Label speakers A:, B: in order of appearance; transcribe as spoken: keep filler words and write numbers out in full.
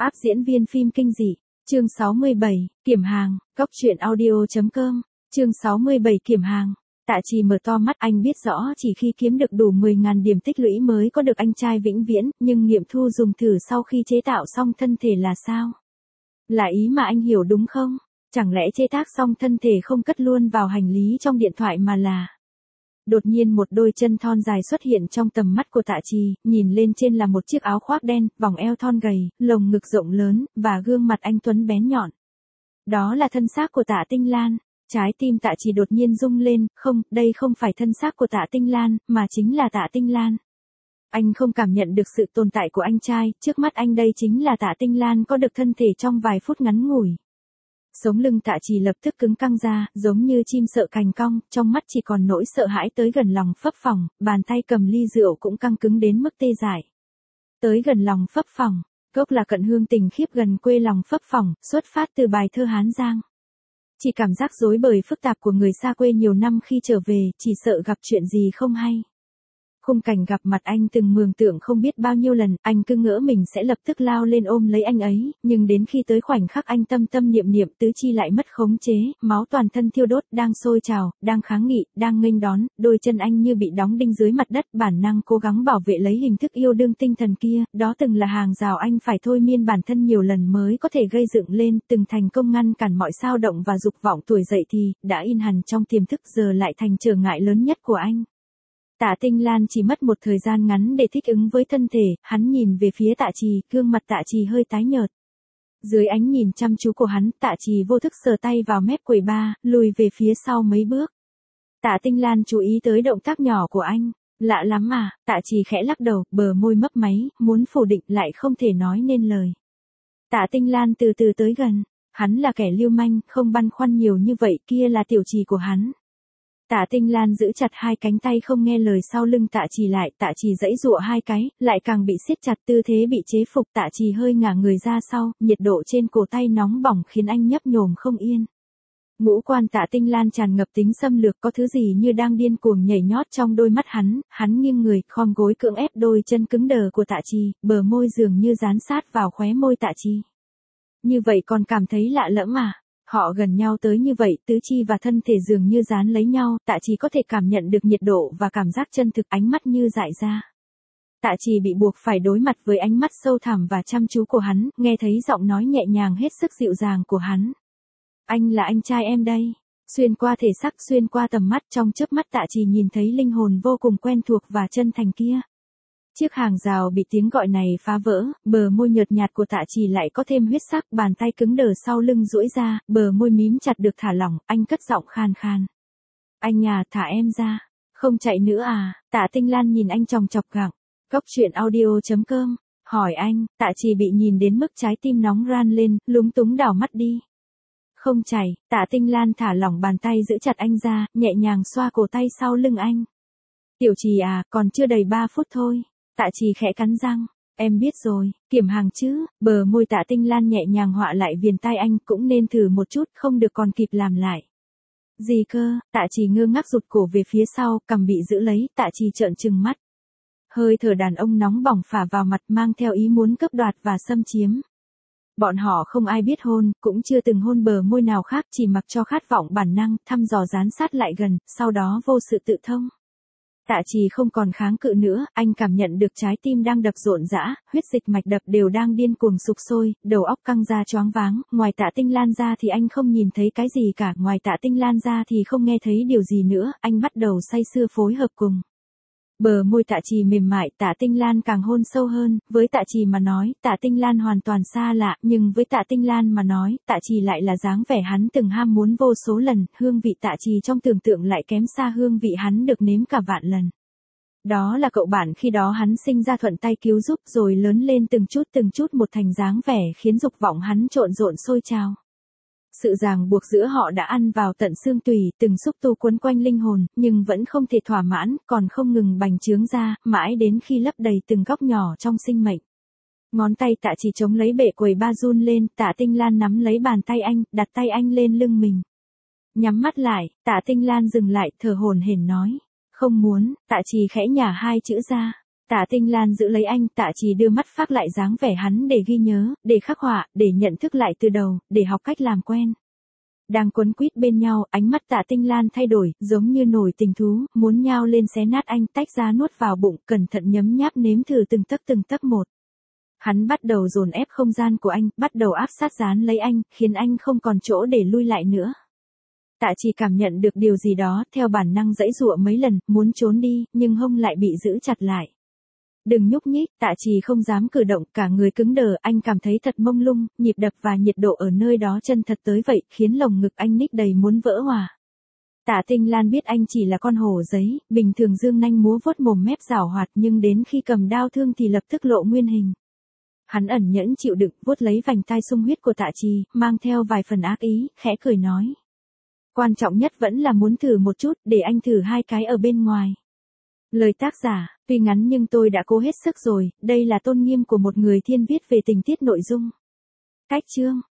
A: Áp diễn viên phim kinh dị. Chương sáu mươi bảy, Kiểm hàng, Cốc truyện audio chấm com. Chương sáu mươi bảy Kiểm hàng. Tạ Trì mở to mắt, anh biết rõ chỉ khi kiếm được đủ mười nghìn điểm tích lũy mới có được anh trai vĩnh viễn, nhưng nghiệm thu dùng thử sau khi chế tạo xong thân thể là sao? Là ý mà anh hiểu đúng không? Chẳng lẽ chế tác xong thân thể không cất luôn vào hành lý trong điện thoại mà là... Đột nhiên một đôi chân thon dài xuất hiện trong tầm mắt của Tạ Trì, nhìn lên trên là một chiếc áo khoác đen, vòng eo thon gầy, lồng ngực rộng lớn, và gương mặt anh tuấn bén nhọn. Đó là thân xác của Tạ Tinh Lan. Trái tim Tạ Trì đột nhiên rung lên, không, đây không phải thân xác của Tạ Tinh Lan, mà chính là Tạ Tinh Lan. Anh không cảm nhận được sự tồn tại của anh trai, trước mắt anh đây chính là Tạ Tinh Lan có được thân thể trong vài phút ngắn ngủi. Sống lưng Tạ Trì lập tức cứng căng ra, giống như chim sợ cành cong, trong mắt chỉ còn nỗi sợ hãi tới gần lòng phấp phồng, bàn tay cầm ly rượu cũng căng cứng đến mức tê dại. Tới gần lòng phấp phồng, Cốc là cận hương tình khiếp gần quê lòng phấp phồng, xuất phát từ bài thơ Hán Giang. Chỉ cảm giác rối bời phức tạp của người xa quê nhiều năm khi trở về, chỉ sợ gặp chuyện gì không hay. Khung cảnh gặp mặt anh từng mường tượng không biết bao nhiêu lần, anh cứ ngỡ mình sẽ lập tức lao lên ôm lấy anh ấy, nhưng đến khi tới khoảnh khắc anh tâm tâm niệm niệm tứ chi lại mất khống chế, máu toàn thân thiêu đốt, đang sôi trào, đang kháng nghị, đang nghênh đón, đôi chân anh như bị đóng đinh dưới mặt đất, bản năng cố gắng bảo vệ lấy hình thức yêu đương tinh thần kia, đó từng là hàng rào anh phải thôi miên bản thân nhiều lần mới có thể gây dựng lên, từng thành công ngăn cản mọi xao động và dục vọng tuổi dậy thì, đã in hằn trong tiềm thức giờ lại thành trở ngại lớn nhất của anh. Tạ Tinh Lan chỉ mất một thời gian ngắn để thích ứng với thân thể, hắn nhìn về phía Tạ Trì, gương mặt Tạ Trì hơi tái nhợt. Dưới ánh nhìn chăm chú của hắn, Tạ Trì vô thức sờ tay vào mép quầy bar, lùi về phía sau mấy bước. Tạ Tinh Lan chú ý tới động tác nhỏ của anh. Lạ lắm à, Tạ Trì khẽ lắc đầu, bờ môi mấp máy, muốn phủ định lại không thể nói nên lời. Tạ Tinh Lan từ từ tới gần. Hắn là kẻ lưu manh, không băn khoăn nhiều như vậy, kia là tiểu trì của hắn. Tạ Tinh Lan giữ chặt hai cánh tay không nghe lời sau lưng Tạ Trì lại, Tạ Trì giãy giụa hai cái, lại càng bị siết chặt, tư thế bị chế phục, Tạ Trì hơi ngả người ra sau, nhiệt độ trên cổ tay nóng bỏng khiến anh nhấp nhổm không yên. Ngũ quan Tạ Tinh Lan tràn ngập tính xâm lược, có thứ gì như đang điên cuồng nhảy nhót trong đôi mắt hắn, hắn nghiêng người, khom gối cưỡng ép đôi chân cứng đờ của Tạ Trì, bờ môi dường như dán sát vào khóe môi Tạ Trì. Như vậy còn cảm thấy lạ lẫm à? Họ gần nhau tới như vậy, tứ chi và thân thể dường như dán lấy nhau, Tạ Trì có thể cảm nhận được nhiệt độ và cảm giác chân thực, ánh mắt như dại ra. Tạ Trì bị buộc phải đối mặt với ánh mắt sâu thẳm và chăm chú của hắn, nghe thấy giọng nói nhẹ nhàng hết sức dịu dàng của hắn. Anh là anh trai em đây. Xuyên qua thể xác, xuyên qua tầm mắt, trong chớp mắt Tạ Trì nhìn thấy linh hồn vô cùng quen thuộc và chân thành kia. Chiếc hàng rào bị tiếng gọi này phá vỡ, bờ môi nhợt nhạt của Tạ Trì lại có thêm huyết sắc, bàn tay cứng đờ sau lưng duỗi ra, bờ môi mím chặt được thả lỏng, anh cất giọng khan khan. Anh à, thả em ra. Không chạy nữa à? Tạ Tinh Lan nhìn anh chòng chọc gặng. Cốc truyện audio chấm com, hỏi anh. Tạ Trì bị nhìn đến mức trái tim nóng ran lên, lúng túng đảo mắt đi. Không chạy. Tạ Tinh Lan thả lỏng bàn tay giữ chặt anh ra, nhẹ nhàng xoa cổ tay sau lưng anh. Tiểu Trì à, còn chưa đầy ba phút thôi. Tạ Trì khẽ cắn răng, em biết rồi, kiểm hàng chứ, bờ môi Tạ Tinh Lan nhẹ nhàng họa lại viền tai anh, cũng nên thử một chút, không được còn kịp làm lại. Gì cơ? Tạ Trì ngơ ngác rụt cổ về phía sau, cằm bị giữ lấy, Tạ Trì trợn trừng mắt. Hơi thở đàn ông nóng bỏng phả vào mặt mang theo ý muốn cướp đoạt và xâm chiếm. Bọn họ không ai biết hôn, cũng chưa từng hôn bờ môi nào khác, chỉ mặc cho khát vọng bản năng, thăm dò dán sát lại gần, sau đó vô sự tự thông. Tạ Trì không còn kháng cự nữa, anh cảm nhận được trái tim đang đập rộn rã, huyết dịch mạch đập đều đang điên cuồng sục sôi, đầu óc căng ra choáng váng, ngoài Tạ Tinh Lan ra thì anh không nhìn thấy cái gì cả, ngoài Tạ Tinh Lan ra thì không nghe thấy điều gì nữa, anh bắt đầu say sưa phối hợp cùng. Bờ môi Tạ Trì mềm mại, Tạ Tinh Lan càng hôn sâu hơn, với Tạ Trì mà nói, Tạ Tinh Lan hoàn toàn xa lạ, nhưng với Tạ Tinh Lan mà nói, Tạ Trì lại là dáng vẻ hắn từng ham muốn vô số lần, hương vị Tạ Trì trong tưởng tượng lại kém xa hương vị hắn được nếm cả vạn lần. Đó là cậu bạn khi đó hắn sinh ra thuận tay cứu giúp rồi lớn lên từng chút từng chút một thành dáng vẻ khiến dục vọng hắn trộn rộn sôi trào. Sự ràng buộc giữa họ đã ăn vào tận xương tủy, từng xúc tu quấn quanh linh hồn, nhưng vẫn không thể thỏa mãn, còn không ngừng bành trướng ra, mãi đến khi lấp đầy từng góc nhỏ trong sinh mệnh. Ngón tay Tạ Trì chống lấy bệ quầy ba run lên, Tạ Tinh Lan nắm lấy bàn tay anh, đặt tay anh lên lưng mình. Nhắm mắt lại, Tạ Tinh Lan dừng lại, thở hổn hển nói. Không muốn. Tạ Trì khẽ nhả hai chữ ra. Tạ Tinh Lan giữ lấy anh, Tạ Trì đưa mắt phác lại dáng vẻ hắn để ghi nhớ, để khắc họa, để nhận thức lại từ đầu, để học cách làm quen. Đang quấn quýt bên nhau, ánh mắt Tạ Tinh Lan thay đổi, giống như nổi tình thú, muốn nhao lên xé nát anh, tách ra nuốt vào bụng, cẩn thận nhấm nháp nếm thử từng tấc từng tấc một. Hắn bắt đầu dồn ép không gian của anh, bắt đầu áp sát dán lấy anh, khiến anh không còn chỗ để lui lại nữa. Tạ Trì cảm nhận được điều gì đó, theo bản năng giãy giụa mấy lần, muốn trốn đi, nhưng hông lại bị giữ chặt lại. Đừng nhúc nhích, Tạ Trì không dám cử động, cả người cứng đờ, anh cảm thấy thật mông lung, nhịp đập và nhiệt độ ở nơi đó chân thật tới vậy, khiến lồng ngực anh ních đầy muốn vỡ hòa. Tạ Tinh Lan biết anh chỉ là con hổ giấy, bình thường dương nanh múa vuốt mồm mép giảo hoạt, nhưng đến khi cầm đao thương thì lập tức lộ nguyên hình. Hắn ẩn nhẫn chịu đựng, vuốt lấy vành tai sung huyết của Tạ Trì, mang theo vài phần ác ý, khẽ cười nói. Quan trọng nhất vẫn là muốn thử một chút, để anh thử hai cái ở bên ngoài. Lời tác giả, tuy ngắn nhưng tôi đã cố hết sức rồi, đây là tôn nghiêm của một người thiên viết về tình tiết nội dung. Cách chương.